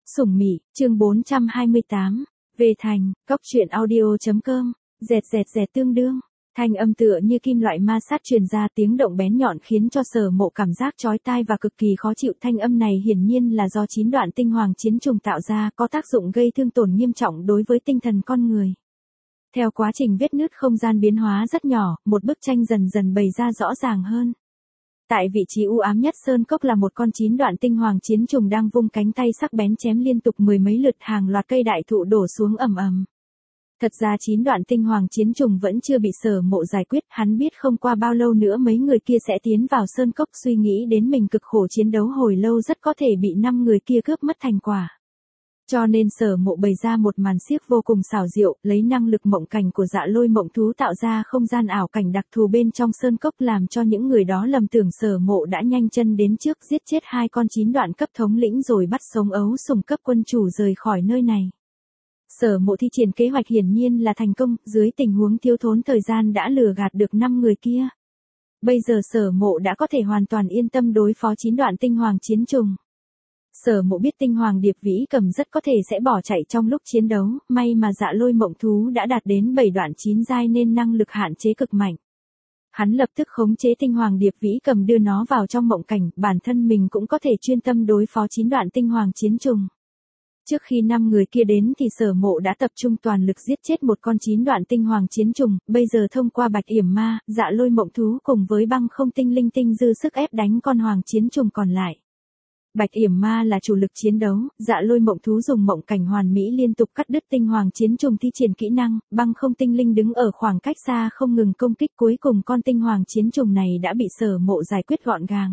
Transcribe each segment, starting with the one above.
Sủng Mị, chương 428. Về thành, cóc truyện audio.com, dẹt dẹt dẹt tương đương. Thanh âm tựa như kim loại ma sát truyền ra, tiếng động bén nhọn khiến cho Sở Mộ cảm giác chói tai và cực kỳ khó chịu. Thanh âm này hiển nhiên là do 9 đoạn tinh hoàng chiến trùng tạo ra, có tác dụng gây thương tổn nghiêm trọng đối với tinh thần con người. Theo quá trình vết nứt không gian biến hóa rất nhỏ, một bức tranh dần dần bày ra rõ ràng hơn. Tại vị trí u ám nhất sơn cốc là một con 9 đoạn tinh hoàng chiến trùng đang vung cánh tay sắc bén chém liên tục mười mấy lượt, hàng loạt cây đại thụ đổ xuống ầm ầm. Thật ra 9 đoạn tinh hoàng chiến trùng vẫn chưa bị Sở Mộ giải quyết, hắn biết không qua bao lâu nữa mấy người kia sẽ tiến vào sơn cốc, suy nghĩ đến mình cực khổ chiến đấu hồi lâu rất có thể bị 5 người kia cướp mất thành quả. Cho nên Sở Mộ bày ra một màn xiếc vô cùng xảo diệu, lấy năng lực mộng cảnh của Dạ Lôi mộng thú tạo ra không gian ảo cảnh đặc thù bên trong sơn cốc, làm cho những người đó lầm tưởng Sở Mộ đã nhanh chân đến trước giết chết 2 con 9 đoạn cấp thống lĩnh rồi bắt sống ấu sủng cấp quân chủ rời khỏi nơi này. Sở Mộ thi triển kế hoạch hiển nhiên là thành công, dưới tình huống thiếu thốn thời gian đã lừa gạt được 5 người kia. Bây giờ Sở Mộ đã có thể hoàn toàn yên tâm đối phó 9 đoạn tinh hoàng chiến trùng. Sở Mộ biết tinh hoàng điệp vĩ cầm rất có thể sẽ bỏ chạy trong lúc chiến đấu, may mà Dạ Lôi mộng thú đã đạt đến 7 đoạn 9 giai nên năng lực hạn chế cực mạnh. Hắn lập tức khống chế tinh hoàng điệp vĩ cầm đưa nó vào trong mộng cảnh, bản thân mình cũng có thể chuyên tâm đối phó 9 đoạn tinh hoàng chiến trùng. Trước khi 5 người kia đến thì Sở Mộ đã tập trung toàn lực giết chết một con 9 đoạn tinh hoàng chiến trùng, bây giờ thông qua Bạch Yểm Ma, Dạ Lôi mộng thú cùng với Băng Không tinh linh tinh dư sức ép đánh con hoàng chiến trùng còn lại. Bạch Yểm Ma là chủ lực chiến đấu, Dạ Lôi mộng thú dùng mộng cảnh hoàn mỹ liên tục cắt đứt tinh hoàng chiến trùng thi triển kỹ năng, Băng Không tinh linh đứng ở khoảng cách xa không ngừng công kích, cuối cùng con tinh hoàng chiến trùng này đã bị Sở Mộ giải quyết gọn gàng.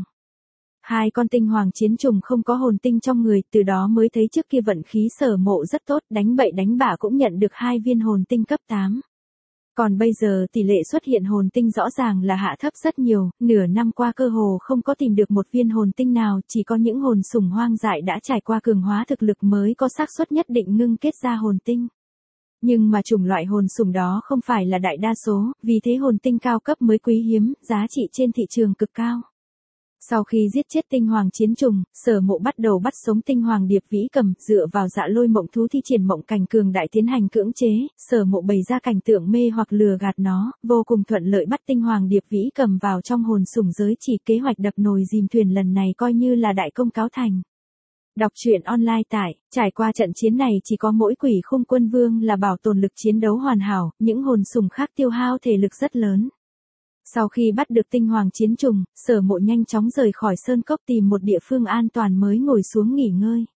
2 con tinh hoàng chiến trùng không có hồn tinh trong người, từ đó mới thấy trước kia vận khí Sở Mộ rất tốt, đánh bậy đánh bạ cũng nhận được 2 viên hồn tinh cấp 8. Còn bây giờ tỷ lệ xuất hiện hồn tinh rõ ràng là hạ thấp rất nhiều, nửa năm qua cơ hồ không có tìm được một viên hồn tinh nào, chỉ có những hồn sủng hoang dại đã trải qua cường hóa thực lực mới có xác suất nhất định ngưng kết ra hồn tinh. Nhưng mà chủng loại hồn sủng đó không phải là đại đa số, vì thế hồn tinh cao cấp mới quý hiếm, giá trị trên thị trường cực cao. Sau khi giết chết tinh hoàng chiến trùng, Sở Mộ bắt đầu bắt sống tinh hoàng điệp vĩ cầm, dựa vào Dạ Lôi mộng thú thi triển mộng cảnh cường đại tiến hành cưỡng chế, Sở Mộ bày ra cảnh tượng mê hoặc lừa gạt nó, vô cùng thuận lợi bắt tinh hoàng điệp vĩ cầm vào trong hồn sủng giới chỉ, kế hoạch đập nồi dìm thuyền lần này coi như là đại công cáo thành. Đọc truyện online tại, trải qua trận chiến này chỉ có mỗi Quỷ Khung Quân Vương là bảo tồn lực chiến đấu hoàn hảo, những hồn sủng khác tiêu hao thể lực rất lớn. Sau khi bắt được tinh hoàng chiến trùng, Sở Mộ nhanh chóng rời khỏi sơn cốc tìm một địa phương an toàn mới ngồi xuống nghỉ ngơi.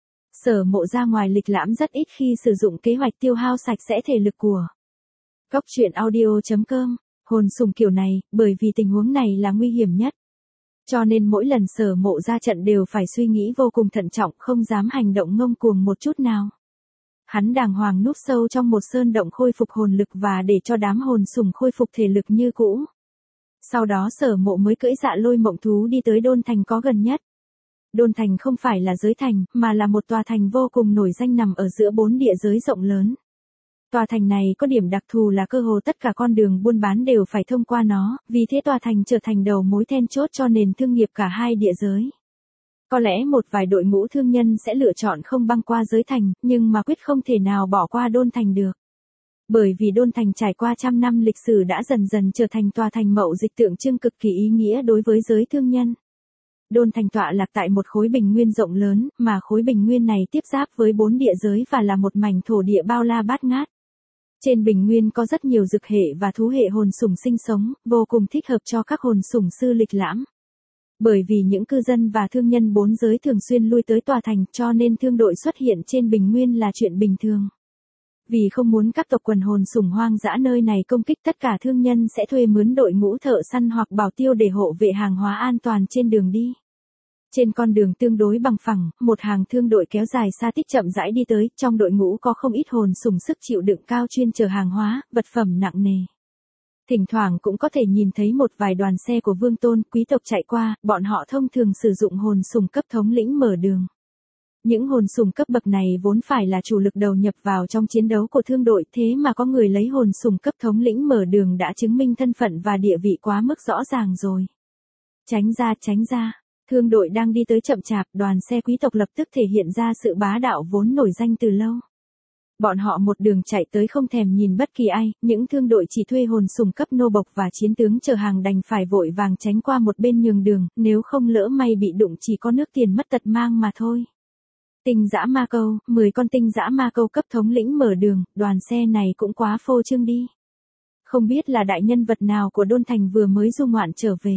Sở Mộ ra ngoài lịch lãm rất ít khi sử dụng kế hoạch tiêu hao sạch sẽ thể lực của cóc truyện audio.com. Hồn sủng kiểu này, bởi vì tình huống này là nguy hiểm nhất. Cho nên mỗi lần Sở Mộ ra trận đều phải suy nghĩ vô cùng thận trọng, không dám hành động ngông cuồng một chút nào. Hắn đàng hoàng núp sâu trong một sơn động khôi phục hồn lực và để cho đám hồn sủng khôi phục thể lực như cũ. Sau đó Sở Mộ mới cưỡi Dạ Lôi mộng thú đi tới đôn thành có gần nhất. Đôn thành không phải là giới thành, mà là một tòa thành vô cùng nổi danh nằm ở giữa 4 địa giới rộng lớn. Tòa thành này có điểm đặc thù là cơ hồ tất cả con đường buôn bán đều phải thông qua nó, vì thế tòa thành trở thành đầu mối then chốt cho nền thương nghiệp cả hai địa giới. Có lẽ một vài đội ngũ thương nhân sẽ lựa chọn không băng qua giới thành, nhưng mà quyết không thể nào bỏ qua đôn thành được. Bởi vì đôn thành trải qua trăm năm lịch sử đã dần dần trở thành tòa thành mậu dịch tượng trưng cực kỳ ý nghĩa đối với giới thương nhân. Đôn thành tọa lạc tại một khối bình nguyên rộng lớn, mà khối bình nguyên này tiếp giáp với 4 địa giới và là một mảnh thổ địa bao la bát ngát. Trên bình nguyên có rất nhiều dược hệ và thú hệ hồn sủng sinh sống, vô cùng thích hợp cho các hồn sủng sư lịch lãm. Bởi vì những cư dân và thương nhân 4 giới thường xuyên lui tới tòa thành, cho nên thương đội xuất hiện trên bình nguyên là chuyện bình thường. Vì không muốn các tộc quần hồn sủng hoang dã nơi này công kích, tất cả thương nhân sẽ thuê mướn đội ngũ thợ săn hoặc bảo tiêu để hộ vệ hàng hóa an toàn trên đường đi. Trên con đường tương đối bằng phẳng, một hàng thương đội kéo dài xa tích chậm rãi đi tới, trong đội ngũ có không ít hồn sủng sức chịu đựng cao chuyên chở hàng hóa, vật phẩm nặng nề. Thỉnh thoảng cũng có thể nhìn thấy một vài đoàn xe của vương tôn, quý tộc chạy qua, bọn họ thông thường sử dụng hồn sủng cấp thống lĩnh mở đường. Những hồn sủng cấp bậc này vốn phải là chủ lực đầu nhập vào trong chiến đấu của thương đội, thế mà có người lấy hồn sủng cấp thống lĩnh mở đường đã chứng minh thân phận và địa vị quá mức rõ ràng rồi. Tránh ra, Thương đội đang đi tới chậm chạp, đoàn xe quý tộc lập tức thể hiện ra sự bá đạo vốn nổi danh từ lâu. Bọn họ một đường chạy tới không thèm nhìn bất kỳ ai, những thương đội chỉ thuê hồn sùng cấp nô bộc và chiến tướng chở hàng đành phải vội vàng tránh qua một bên nhường đường, nếu không lỡ may bị đụng chỉ có nước tiền mất tật mang mà thôi. Tinh dã ma câu, 10 con tinh dã ma câu cấp thống lĩnh mở đường, đoàn xe này cũng quá phô trương đi. Không biết là đại nhân vật nào của Đôn Thành vừa mới du ngoạn trở về.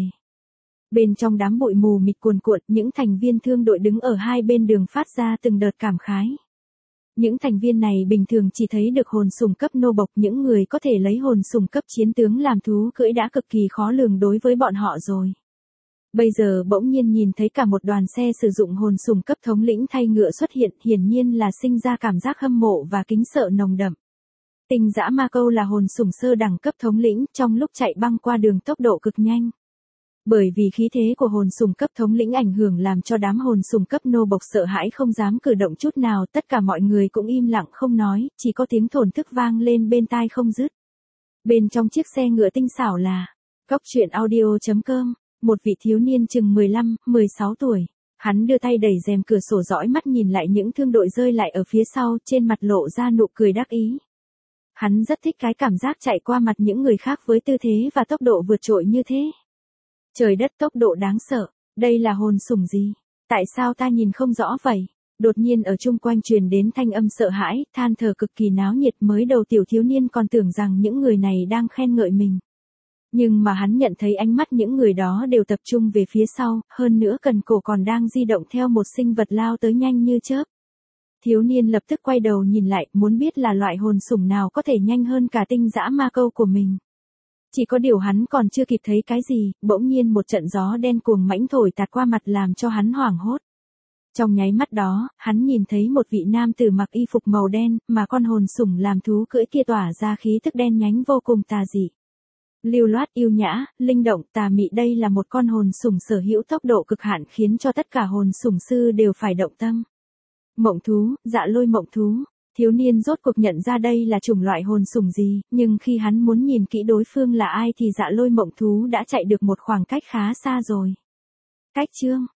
Bên trong đám bụi mù mịt cuồn cuộn, những thành viên thương đội đứng ở hai bên đường phát ra từng đợt cảm khái. Những thành viên này bình thường chỉ thấy được hồn sùng cấp nô bộc, những người có thể lấy hồn sùng cấp chiến tướng làm thú cưỡi đã cực kỳ khó lường đối với bọn họ rồi. Bây giờ bỗng nhiên nhìn thấy cả một đoàn xe sử dụng hồn sùng cấp thống lĩnh thay ngựa xuất hiện, hiển nhiên là sinh ra cảm giác hâm mộ và kính sợ nồng đậm. Tinh dã ma câu là hồn sùng sơ đẳng cấp thống lĩnh, trong lúc chạy băng qua đường tốc độ cực nhanh. Bởi vì khí thế của hồn sùng cấp thống lĩnh ảnh hưởng làm cho đám hồn sùng cấp nô bộc sợ hãi không dám cử động chút nào, tất cả mọi người cũng im lặng không nói, chỉ có tiếng thổn thức vang lên bên tai không dứt. Bên trong chiếc xe ngựa tinh xảo là Coctruyện.audio.com, một vị thiếu niên chừng 15, 16 tuổi. Hắn đưa tay đẩy rèm cửa sổ dõi mắt nhìn lại những thương đội rơi lại ở phía sau, trên mặt lộ ra nụ cười đắc ý. Hắn rất thích cái cảm giác chạy qua mặt những người khác với tư thế và tốc độ vượt trội như thế. Trời đất, tốc độ đáng sợ, đây là hồn sủng gì? Tại sao ta nhìn không rõ vậy? Đột nhiên ở chung quanh truyền đến thanh âm sợ hãi, than thở cực kỳ náo nhiệt, mới đầu tiểu thiếu niên còn tưởng rằng những người này đang khen ngợi mình. Nhưng mà hắn nhận thấy ánh mắt những người đó đều tập trung về phía sau, hơn nữa cần cổ còn đang di động theo một sinh vật lao tới nhanh như chớp. Thiếu niên lập tức quay đầu nhìn lại, muốn biết là loại hồn sủng nào có thể nhanh hơn cả tinh dã ma câu của mình. Chỉ có điều hắn còn chưa kịp thấy cái gì, bỗng nhiên một trận gió đen cuồng mãnh thổi tạt qua mặt làm cho hắn hoảng hốt. Trong nháy mắt đó, hắn nhìn thấy một vị nam tử mặc y phục màu đen, mà con hồn sủng làm thú cưỡi kia tỏa ra khí tức đen nhánh vô cùng tà dị. Lưu loát, yêu nhã, linh động, tà mị, đây là một con hồn sủng sở hữu tốc độ cực hạn khiến cho tất cả hồn sủng sư đều phải động tâm. Mộng thú, dạ lôi mộng thú. Thiếu niên rốt cuộc nhận ra đây là chủng loại hồn sủng gì, nhưng khi hắn muốn nhìn kỹ đối phương là ai thì dạ lôi mộng thú đã chạy được một khoảng cách khá xa rồi. Cách chương